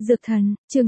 Dược thần, chương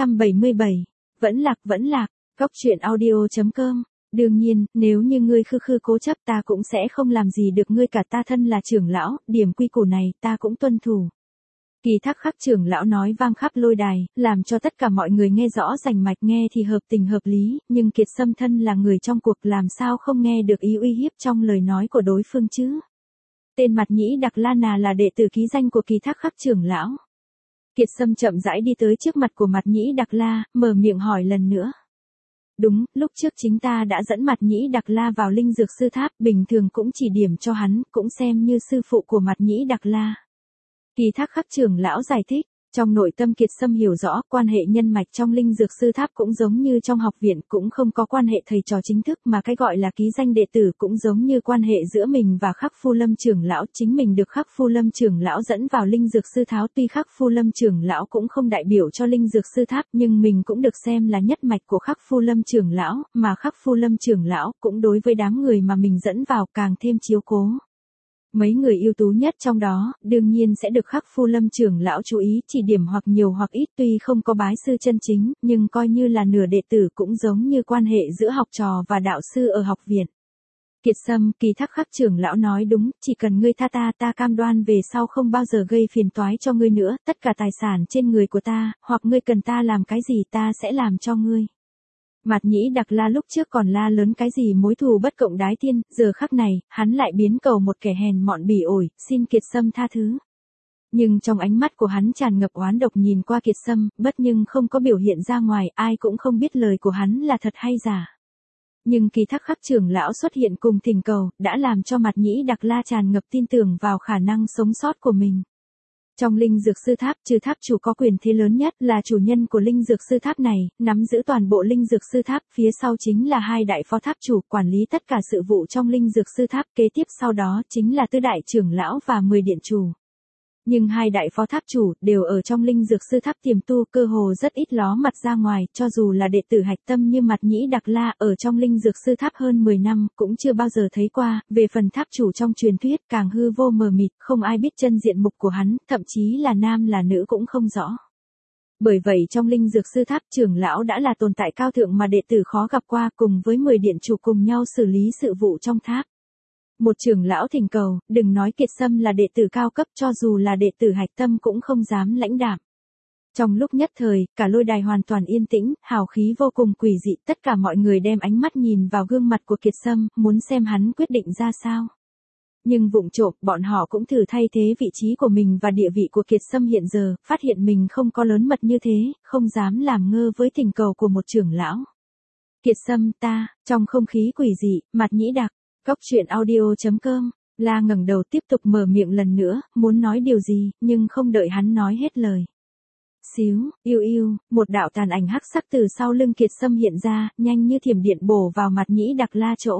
677. Vẫn lạc, góc truyện audio.com. Đương nhiên, nếu như ngươi khư cố chấp ta cũng sẽ không làm gì được ngươi cả, ta thân là trưởng lão, điểm quy củ này ta cũng tuân thủ. Kỳ Thác Khắc trưởng lão nói vang khắp lôi đài, làm cho tất cả mọi người nghe rõ rành mạch, nghe thì hợp tình hợp lý, nhưng Kiệt Sâm thân là người trong cuộc làm sao không nghe được ý uy hiếp trong lời nói của đối phương chứ. Tên Mạt Nhĩ Đặc La Nà là đệ tử ký danh của Kỳ Thác Khắc trưởng lão. Kiệt Sâm chậm rãi đi tới trước mặt của Mạt Nhĩ Đặc La, mở miệng hỏi lần nữa. Đúng, lúc trước chính ta đã dẫn Mạt Nhĩ Đặc La vào linh dược sư tháp, bình thường cũng chỉ điểm cho hắn, cũng xem như sư phụ của Mạt Nhĩ Đặc La. Kỳ Thác Khắc trưởng lão giải thích. Trong nội tâm Kiệt Sâm hiểu rõ, quan hệ nhân mạch trong linh dược sư tháp cũng giống như trong học viện, cũng không có quan hệ thầy trò chính thức, mà cái gọi là ký danh đệ tử cũng giống như quan hệ giữa mình và Khắc Phu Lâm trưởng lão. Chính mình được Khắc Phu Lâm trưởng lão dẫn vào linh dược sư tháp, tuy Khắc Phu Lâm trưởng lão cũng không đại biểu cho linh dược sư tháp, nhưng mình cũng được xem là nhất mạch của Khắc Phu Lâm trưởng lão, mà Khắc Phu Lâm trưởng lão cũng đối với đám người mà mình dẫn vào càng thêm chiếu cố. Mấy người ưu tú nhất trong đó, đương nhiên sẽ được Khắc Phu Lâm trưởng lão chú ý, chỉ điểm hoặc nhiều hoặc ít, tuy không có bái sư chân chính, nhưng coi như là nửa đệ tử, cũng giống như quan hệ giữa học trò và đạo sư ở học viện. Kiệt Sâm, Kỳ Thác Khắc trưởng lão nói đúng, chỉ cần ngươi tha ta cam đoan về sau không bao giờ gây phiền toái cho ngươi nữa, tất cả tài sản trên người của ta, hoặc ngươi cần ta làm cái gì ta sẽ làm cho ngươi. Mạt Nhĩ Đặc La lúc trước còn la lớn cái gì mối thù bất cộng đái thiên, giờ khắc này, hắn lại biến cầu một kẻ hèn mọn bỉ ổi, xin Kiệt Sâm tha thứ. Nhưng trong ánh mắt của hắn tràn ngập oán độc, nhìn qua Kiệt Sâm, nhưng không có biểu hiện ra ngoài, ai cũng không biết lời của hắn là thật hay giả. Nhưng Kỳ Thác Khắc trưởng lão xuất hiện cùng thỉnh cầu, đã làm cho Mạt Nhĩ Đặc La tràn ngập tin tưởng vào khả năng sống sót của mình. Trong linh dược sư tháp, trừ tháp chủ có quyền thế lớn nhất, là chủ nhân của linh dược sư tháp này, nắm giữ toàn bộ linh dược sư tháp, phía sau chính là hai đại phó tháp chủ, quản lý tất cả sự vụ trong linh dược sư tháp, kế tiếp sau đó chính là tứ đại trưởng lão và 10 điện chủ. Nhưng hai đại phó tháp chủ đều ở trong linh dược sư tháp tiềm tu, cơ hồ rất ít ló mặt ra ngoài, cho dù là đệ tử hạch tâm như Mạt Nhĩ Đặc La ở trong linh dược sư tháp hơn 10 năm, cũng chưa bao giờ thấy qua. Về phần tháp chủ trong truyền thuyết, càng hư vô mờ mịt, không ai biết chân diện mục của hắn, thậm chí là nam là nữ cũng không rõ. Bởi vậy trong linh dược sư tháp, trưởng lão đã là tồn tại cao thượng mà đệ tử khó gặp qua, cùng với 10 điện chủ cùng nhau xử lý sự vụ trong tháp. Một trưởng lão thỉnh cầu, đừng nói Kiệt Sâm là đệ tử cao cấp, cho dù là đệ tử hạch tâm cũng không dám lãnh đạm. Trong lúc nhất thời, cả lôi đài hoàn toàn yên tĩnh, hào khí vô cùng quỷ dị, tất cả mọi người đem ánh mắt nhìn vào gương mặt của Kiệt Sâm, muốn xem hắn quyết định ra sao. Nhưng vụng trộm, bọn họ cũng thử thay thế vị trí của mình và địa vị của Kiệt Sâm hiện giờ, phát hiện mình không có lớn mật như thế, không dám làm ngơ với thỉnh cầu của một trưởng lão. Kiệt Sâm ta, trong không khí quỷ dị, Mạt Nhĩ Đặc. Góc truyện audio.com, La ngẩng đầu tiếp tục mở miệng lần nữa, muốn nói điều gì, nhưng không đợi hắn nói hết lời. Xíu, yêu, một đạo tàn ảnh hắc sắc từ sau lưng Kiệt Sâm hiện ra, nhanh như thiểm điện bổ vào Mạt Nhĩ Đặc La chỗ.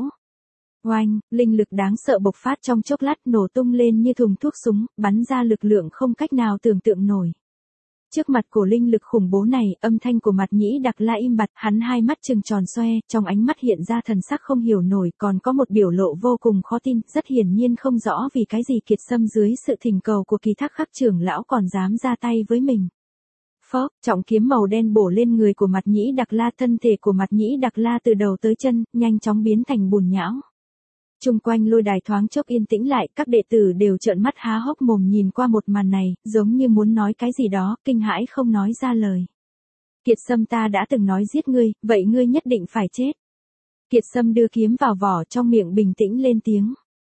Oanh, linh lực đáng sợ bộc phát trong chốc lát, nổ tung lên như thùng thuốc súng, bắn ra lực lượng không cách nào tưởng tượng nổi. Trước mặt của linh lực khủng bố này, âm thanh của Mạt Nhĩ Đặc La im bặt, hắn hai mắt trừng tròn xoe, trong ánh mắt hiện ra thần sắc không hiểu nổi, còn có một biểu lộ vô cùng khó tin, rất hiển nhiên không rõ vì cái gì Kiệt Sâm dưới sự thỉnh cầu của Kỳ Thác Khắc trưởng lão còn dám ra tay với mình. Phốc, trọng kiếm màu đen bổ lên người của Mạt Nhĩ Đặc La, thân thể của Mạt Nhĩ Đặc La từ đầu tới chân, nhanh chóng biến thành bùn nhão. Chung quanh lôi đài thoáng chốc yên tĩnh lại, các đệ tử đều trợn mắt há hốc mồm nhìn qua một màn này, giống như muốn nói cái gì đó, kinh hãi không nói ra lời. Kiệt Sâm ta đã từng nói giết ngươi, vậy ngươi nhất định phải chết. Kiệt Sâm đưa kiếm vào vỏ, trong miệng bình tĩnh lên tiếng.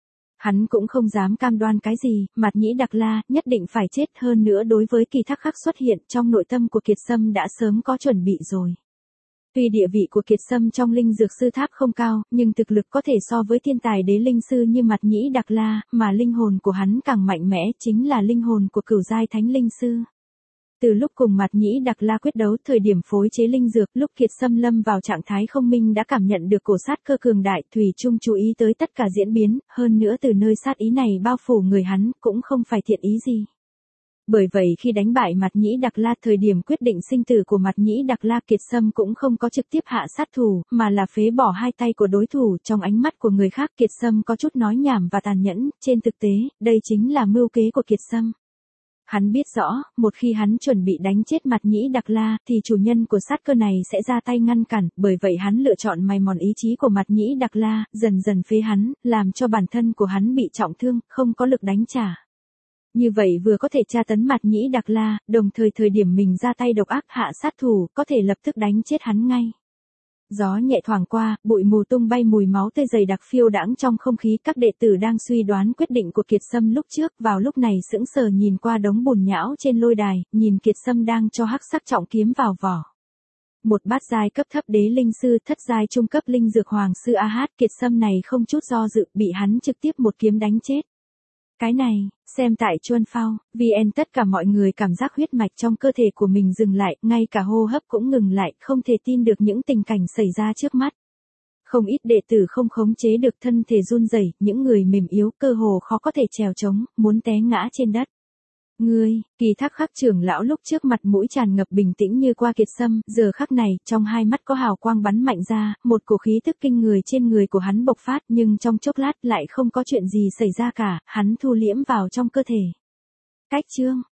Hắn cũng không dám cam đoan cái gì, Mạt Nhĩ Đặc La nhất định phải chết, hơn nữa đối với Kỳ Thác Khắc xuất hiện trong nội tâm của Kiệt Sâm đã sớm có chuẩn bị rồi. Tuy địa vị của Kiệt Sâm trong linh dược sư tháp không cao, nhưng thực lực có thể so với thiên tài đế linh sư như Mạt Nhĩ Đặc La, mà linh hồn của hắn càng mạnh mẽ, chính là linh hồn của cửu giai thánh linh sư. Từ lúc cùng Mạt Nhĩ Đặc La quyết đấu, thời điểm phối chế linh dược, lúc Kiệt Sâm lâm vào trạng thái không minh đã cảm nhận được cổ sát cơ cường đại, thủy chung chú ý tới tất cả diễn biến, hơn nữa từ nơi sát ý này bao phủ người hắn, cũng không phải thiện ý gì. Bởi vậy khi đánh bại Mạt Nhĩ Đặc La, thời điểm quyết định sinh tử của Mạt Nhĩ Đặc La, Kiệt Sâm cũng không có trực tiếp hạ sát thủ, mà là phế bỏ hai tay của đối thủ. Trong ánh mắt của người khác, Kiệt Sâm có chút nói nhảm và tàn nhẫn, trên thực tế, đây chính là mưu kế của Kiệt Sâm. Hắn biết rõ, một khi hắn chuẩn bị đánh chết Mạt Nhĩ Đặc La, thì chủ nhân của sát cơ này sẽ ra tay ngăn cản, bởi vậy hắn lựa chọn mài mòn ý chí của Mạt Nhĩ Đặc La, dần dần phế hắn, làm cho bản thân của hắn bị trọng thương, không có lực đánh trả. Như vậy vừa có thể tra tấn Mạt Nhĩ Đặc La, đồng thời thời điểm mình ra tay độc ác hạ sát thủ, có thể lập tức đánh chết hắn ngay. Gió nhẹ thoảng qua, bụi mù tung bay, mùi máu tươi dày đặc phiêu đãng trong không khí. Các đệ tử đang suy đoán quyết định của Kiệt Sâm lúc trước, vào lúc này sững sờ nhìn qua đống bùn nhão trên lôi đài, nhìn Kiệt Sâm đang cho hắc sắc trọng kiếm vào vỏ. Một bát giai cấp thấp đế linh sư, thất giai trung cấp linh dược hoàng sư A-hát, Kiệt Sâm này không chút do dự, bị hắn trực tiếp một kiếm đánh chết. Cái này, xem tại Chuân Phao, VN tất cả mọi người cảm giác huyết mạch trong cơ thể của mình dừng lại, ngay cả hô hấp cũng ngừng lại, không thể tin được những tình cảnh xảy ra trước mắt. Không ít đệ tử không khống chế được thân thể run rẩy, những người mềm yếu cơ hồ khó có thể trèo trống, muốn té ngã trên đất. Ngươi, Kỳ Thác Khắc trưởng lão lúc trước mặt mũi tràn ngập bình tĩnh như qua Kiệt Sâm, giờ khắc này, trong hai mắt có hào quang bắn mạnh ra, một cổ khí tức kinh người trên người của hắn bộc phát, nhưng trong chốc lát lại không có chuyện gì xảy ra cả, hắn thu liễm vào trong cơ thể. Cách chương